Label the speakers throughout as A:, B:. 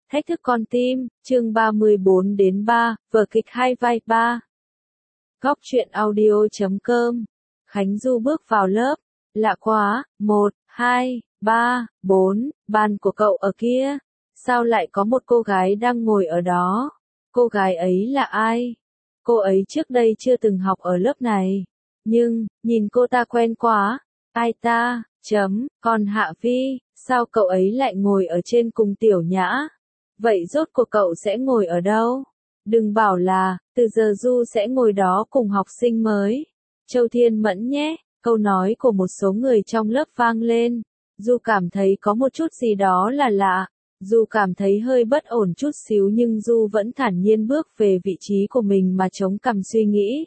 A: Thách thức con tim, chương 34 đến 3, vở kịch hai vai 3. Góc truyện audio.com. Khánh Du bước vào lớp. Lạ quá, 1, 2, 3, 4, bàn của cậu ở kia. Sao lại có một cô gái đang ngồi ở đó? Cô gái ấy là ai? Cô ấy trước đây chưa từng học ở lớp này. Nhưng, nhìn cô ta quen quá. Ai ta? Còn Hạ Vi, sao cậu ấy lại ngồi ở trên cùng Tiểu Nhã? Vậy rốt cuộc cậu sẽ ngồi ở đâu? Đừng bảo là, từ giờ Du sẽ ngồi đó cùng học sinh mới. Châu Thiên Mẫn nhé, câu nói của một số người trong lớp vang lên. Du cảm thấy có một chút gì đó là lạ. Du cảm thấy hơi bất ổn chút xíu nhưng Du vẫn thản nhiên bước về vị trí của mình mà chống cằm suy nghĩ.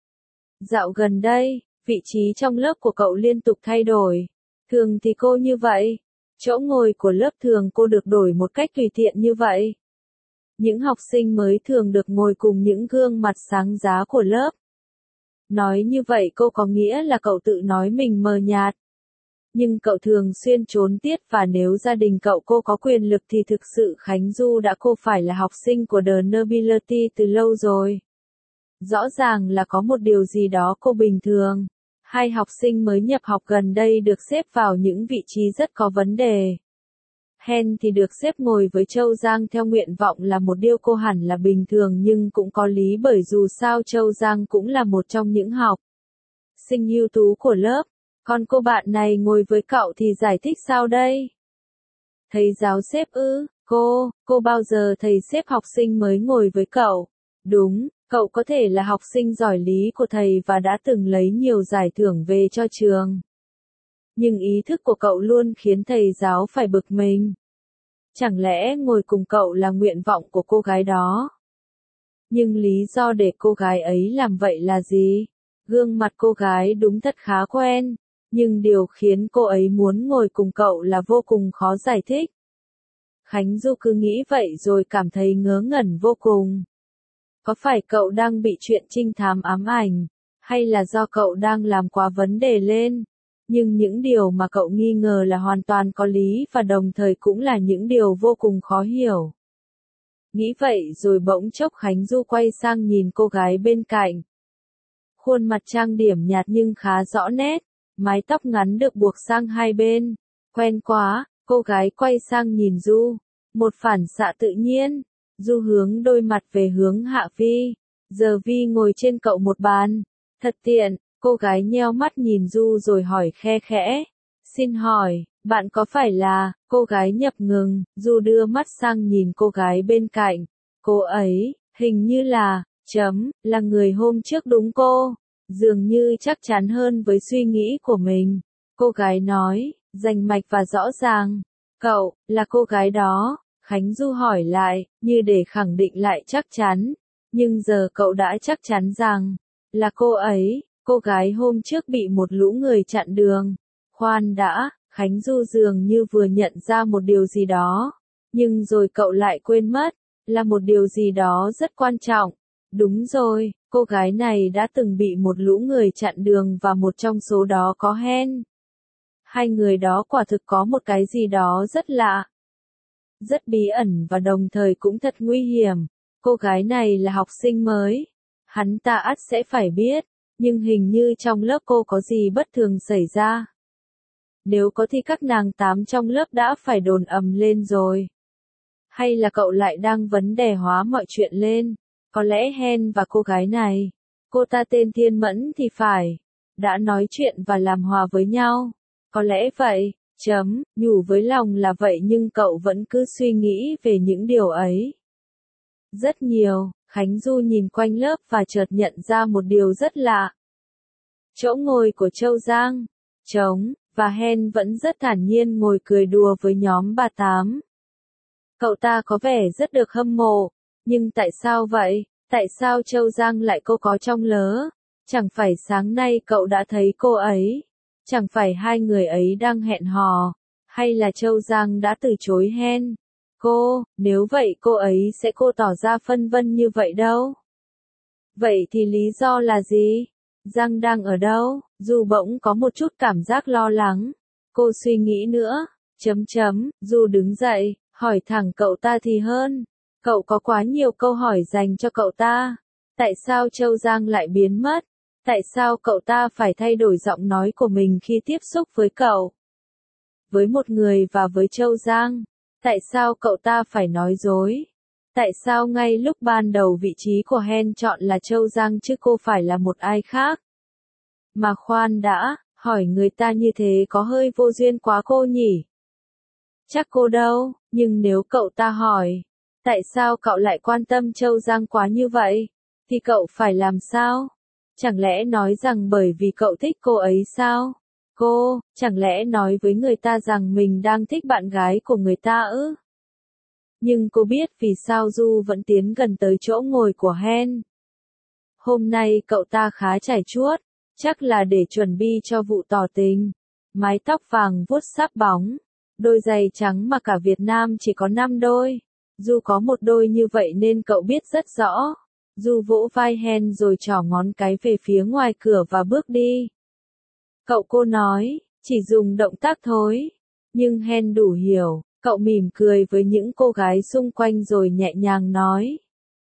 A: Dạo gần đây, vị trí trong lớp của cậu liên tục thay đổi. Thường thì cô như vậy. Chỗ ngồi của lớp thường cô được đổi một cách tùy tiện như vậy. Những học sinh mới thường được ngồi cùng những gương mặt sáng giá của lớp. Nói như vậy cô có nghĩa là cậu tự nói mình mờ nhạt. Nhưng cậu thường xuyên trốn tiết và nếu gia đình cậu cô có quyền lực thì thực sự Khánh Du đã cô phải là học sinh của The Nobility từ lâu rồi. Rõ ràng là có một điều gì đó cô bình thường. Hai học sinh mới nhập học gần đây được xếp vào những vị trí rất có vấn đề. Hen thì được xếp ngồi với Châu Giang theo nguyện vọng là một điều cô hẳn là bình thường nhưng cũng có lý bởi dù sao Châu Giang cũng là một trong những học sinh ưu tú của lớp. Còn cô bạn này ngồi với cậu thì giải thích sao đây? Thầy giáo xếp ư? Cô bao giờ thầy xếp học sinh mới ngồi với cậu? Đúng. Cậu có thể là học sinh giỏi lý của thầy và đã từng lấy nhiều giải thưởng về cho trường. Nhưng ý thức của cậu luôn khiến thầy giáo phải bực mình. Chẳng lẽ ngồi cùng cậu là nguyện vọng của cô gái đó? Nhưng lý do để cô gái ấy làm vậy là gì? Gương mặt cô gái đúng thật khá quen, nhưng điều khiến cô ấy muốn ngồi cùng cậu là vô cùng khó giải thích. Khánh Du cứ nghĩ vậy rồi cảm thấy ngớ ngẩn vô cùng. Có phải cậu đang bị chuyện trinh thám ám ảnh, hay là do cậu đang làm quá vấn đề lên? Nhưng những điều mà cậu nghi ngờ là hoàn toàn có lý và đồng thời cũng là những điều vô cùng khó hiểu. Nghĩ vậy rồi bỗng chốc Khánh Du quay sang nhìn cô gái bên cạnh. Khuôn mặt trang điểm nhạt nhưng khá rõ nét, mái tóc ngắn được buộc sang hai bên. Quen quá, cô gái quay sang nhìn Du. Một phản xạ tự nhiên. Du hướng đôi mặt về hướng Hạ Vi. Giờ Vi ngồi trên cậu một bàn. Thật tiện, cô gái nheo mắt nhìn Du rồi hỏi khe khẽ. Xin hỏi, bạn có phải là, cô gái nhập ngừng, Du đưa mắt sang nhìn cô gái bên cạnh. Cô ấy, hình như là người hôm trước đúng cô. Dường như chắc chắn hơn với suy nghĩ của mình. Cô gái nói, rành mạch và rõ ràng. Cậu, là cô gái đó. Khánh Du hỏi lại, như để khẳng định lại chắc chắn. Nhưng giờ cậu đã chắc chắn rằng, là cô ấy, cô gái hôm trước bị một lũ người chặn đường. Khoan đã, Khánh Du dường như vừa nhận ra một điều gì đó. Nhưng rồi cậu lại quên mất, là một điều gì đó rất quan trọng. Đúng rồi, cô gái này đã từng bị một lũ người chặn đường và một trong số đó có Hen. Hai người đó quả thực có một cái gì đó rất lạ. Rất bí ẩn và đồng thời cũng thật nguy hiểm. Cô gái này là học sinh mới. Hắn ta ắt sẽ phải biết, nhưng hình như trong lớp cô có gì bất thường xảy ra. Nếu có thì các nàng tám trong lớp đã phải đồn ầm lên rồi. Hay là cậu lại đang vấn đề hóa mọi chuyện lên? Có lẽ Hen và cô gái này, cô ta tên Thiên Mẫn thì phải, đã nói chuyện và làm hòa với nhau. Có lẽ vậy. Nhủ với lòng là vậy nhưng cậu vẫn cứ suy nghĩ về những điều ấy. Rất nhiều, Khánh Du nhìn quanh lớp và chợt nhận ra một điều rất lạ. Chỗ ngồi của Châu Giang, trống, và Hen vẫn rất thản nhiên ngồi cười đùa với nhóm bà Tám. Cậu ta có vẻ rất được hâm mộ, nhưng tại sao vậy? Tại sao Châu Giang lại cô có trong lớ? Chẳng phải sáng nay cậu đã thấy cô ấy? Chẳng phải hai người ấy đang hẹn hò, hay là Châu Giang đã từ chối Hen? Nếu vậy cô ấy sẽ tỏ ra phân vân như vậy đâu. Vậy thì lý do là gì? Giang đang ở đâu? Du bỗng có một chút cảm giác lo lắng. Cô suy nghĩ nữa. Du đứng dậy, hỏi thẳng cậu ta thì hơn. Cậu có quá nhiều câu hỏi dành cho cậu ta. Tại sao Châu Giang lại biến mất? Tại sao cậu ta phải thay đổi giọng nói của mình khi tiếp xúc với cậu? Với một người và với Châu Giang, tại sao cậu ta phải nói dối? Tại sao ngay lúc ban đầu vị trí của Hen chọn là Châu Giang chứ cô phải là một ai khác? Mà khoan đã, hỏi người ta như thế có hơi vô duyên quá cô nhỉ? Chắc cô đâu, nhưng nếu cậu ta hỏi, tại sao cậu lại quan tâm Châu Giang quá như vậy? Thì cậu phải làm sao? Chẳng lẽ nói rằng bởi vì cậu thích cô ấy sao? Cô, chẳng lẽ nói với người ta rằng mình đang thích bạn gái của người ta ư? Nhưng cô biết vì sao Du vẫn tiến gần tới chỗ ngồi của Hen. Hôm nay cậu ta khá chải chuốt, chắc là để chuẩn bị cho vụ tỏ tình. Mái tóc vàng vuốt sáp bóng, đôi giày trắng mà cả Việt Nam chỉ có 5 đôi. Du có một đôi như vậy nên cậu biết rất rõ. Du vỗ vai Hen rồi trỏ ngón cái về phía ngoài cửa và bước đi. Cậu cô nói, chỉ dùng động tác thôi. Nhưng Hen đủ hiểu, cậu mỉm cười với những cô gái xung quanh rồi nhẹ nhàng nói.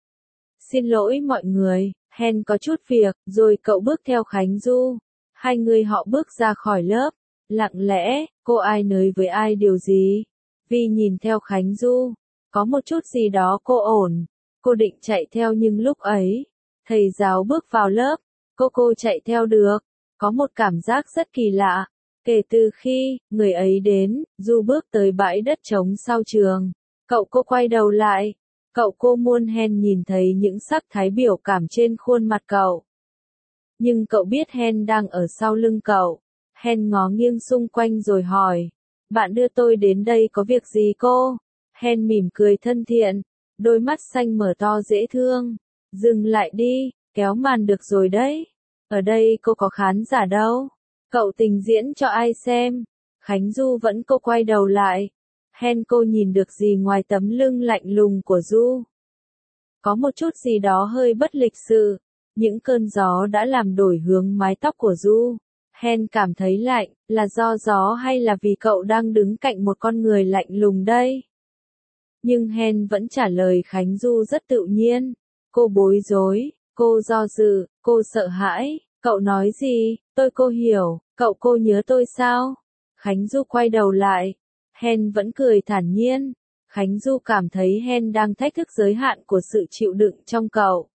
A: Xin lỗi mọi người, Hen có chút việc, rồi cậu bước theo Khánh Du. Hai người họ bước ra khỏi lớp. Lặng lẽ, cô ai nới với ai điều gì? Vi nhìn theo Khánh Du. Có một chút gì đó cô ổn. Cô định chạy theo nhưng lúc ấy, thầy giáo bước vào lớp. Cô chạy theo được. Có một cảm giác rất kỳ lạ. Kể từ khi người ấy đến, Du bước tới bãi đất trống sau trường. Cô quay đầu lại. Cô muốn Hen nhìn thấy những sắc thái biểu cảm trên khuôn mặt cậu. Nhưng cậu biết Hen đang ở sau lưng cậu. Hen ngó nghiêng xung quanh rồi hỏi. Bạn đưa tôi đến đây có việc gì cô? Hen mỉm cười thân thiện. Đôi mắt xanh mở to dễ thương. Dừng lại đi, kéo màn được rồi đấy. Ở đây cô có khán giả đâu. Cậu trình diễn cho ai xem? Khánh Du vẫn cô quay đầu lại. Hen cô nhìn được gì ngoài tấm lưng lạnh lùng của Du? Có một chút gì đó hơi bất lịch sự. Những cơn gió đã làm đổi hướng mái tóc của Du. Hen cảm thấy lạnh, là do gió hay là vì cậu đang đứng cạnh một con người lạnh lùng đây? Nhưng Hen vẫn trả lời Khánh Du rất tự nhiên. Cô bối rối, cô do dự, cô sợ hãi. Cậu nói gì? Cô hiểu, cô nhớ tôi sao? Khánh Du quay đầu lại. Hen vẫn cười thản nhiên. Khánh Du cảm thấy Hen đang thách thức giới hạn của sự chịu đựng trong cậu.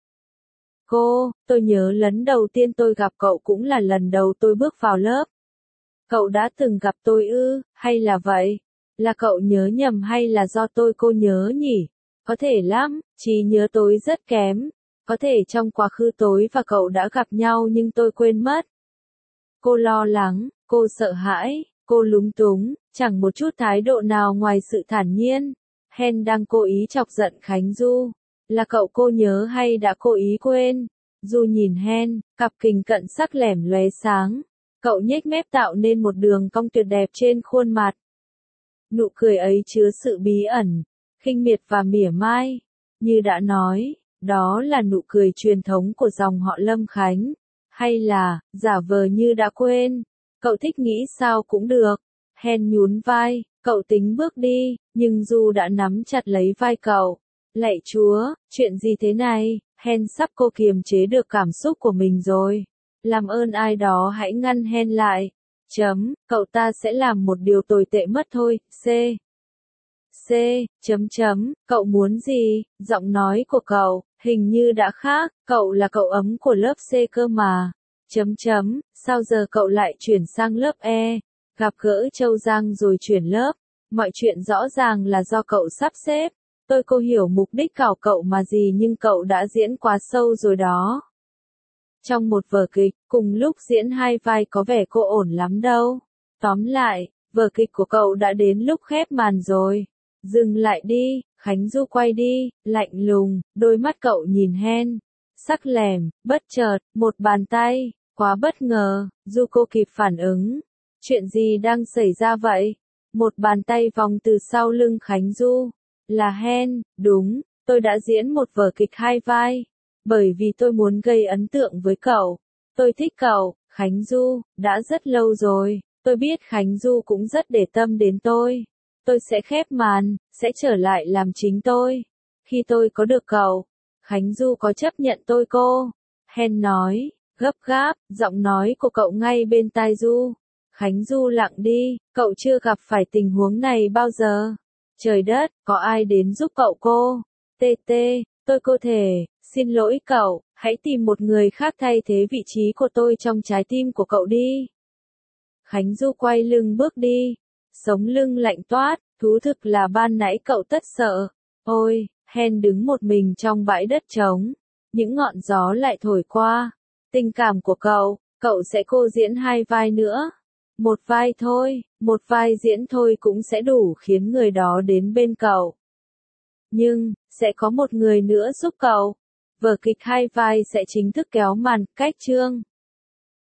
A: Tôi nhớ lần đầu tiên tôi gặp cậu cũng là lần đầu tôi bước vào lớp. Cậu đã từng gặp tôi ư, hay là vậy? Là cậu nhớ nhầm hay là do cô nhớ nhỉ? Có thể lắm, trí nhớ tôi rất kém. Có thể trong quá khứ tôi và cậu đã gặp nhau nhưng tôi quên mất. Cô lo lắng, cô sợ hãi, cô lúng túng, chẳng một chút thái độ nào ngoài sự thản nhiên. Hen đang cố ý chọc giận Khánh Du. Là cô nhớ hay đã cố ý quên? Du nhìn Hen, cặp kình cận sắc lẻm lóe sáng. Cậu nhếch mép tạo nên một đường cong tuyệt đẹp trên khuôn mặt. Nụ cười ấy chứa sự bí ẩn, khinh miệt và mỉa mai. Như đã nói, đó là nụ cười truyền thống của dòng họ Lâm Khánh. Hay là, giả vờ như đã quên. Cậu thích nghĩ sao cũng được. Hen nhún vai, cậu tính bước đi, nhưng Du đã nắm chặt lấy vai cậu. Lạy Chúa, chuyện gì thế này? Hen sắp kiềm chế được cảm xúc của mình rồi. Làm ơn ai đó hãy ngăn Hen lại. Cậu ta sẽ làm một điều tồi tệ mất thôi. Cậu muốn gì? Giọng nói của cậu, hình như đã khác. Cậu là cậu ấm của lớp C cơ mà. Sao giờ cậu lại chuyển sang lớp E? Gặp gỡ Châu Giang rồi chuyển lớp. Mọi chuyện rõ ràng là do cậu sắp xếp. Cô hiểu mục đích của cậu mà gì nhưng cậu đã diễn quá sâu rồi đó. Trong một vở kịch, cùng lúc diễn hai vai có vẻ cô ổn lắm đâu. Tóm lại, vở kịch của cậu đã đến lúc khép màn rồi. Dừng lại đi, Khánh Du quay đi, lạnh lùng, đôi mắt cậu nhìn Hen. Sắc lẻm, bất chợt, một bàn tay, quá bất ngờ, Du kịp phản ứng. Chuyện gì đang xảy ra vậy? Một bàn tay vòng từ sau lưng Khánh Du. Là Hen, đúng, tôi đã diễn một vở kịch hai vai. Bởi vì tôi muốn gây ấn tượng với cậu. Tôi thích cậu, Khánh Du, đã rất lâu rồi. Tôi biết Khánh Du cũng rất để tâm đến tôi. tôi sẽ khép màn, sẽ trở lại làm chính tôi. Khi tôi có được cậu, Khánh Du có chấp nhận tôi cô? Hen nói, gấp gáp, giọng nói của cậu ngay bên tai Du. Khánh Du lặng đi, cậu chưa gặp phải tình huống này bao giờ. Trời đất, có ai đến giúp cậu cô? TT, tôi thể, xin lỗi cậu, hãy tìm một người khác thay thế vị trí của tôi trong trái tim của cậu đi. Khánh Du quay lưng bước đi, sống lưng lạnh toát, thú thực là ban nãy cậu tất sợ. Ôi, Hen đứng một mình trong bãi đất trống, những ngọn gió lại thổi qua. Tình cảm của cậu sẽ cô diễn 2 vai nữa. Một vai thôi, một vai diễn thôi cũng sẽ đủ khiến người đó đến bên cậu. Nhưng, sẽ có một người nữa giúp cậu. Vở kịch 2 vai sẽ chính thức kéo màn, cách chương.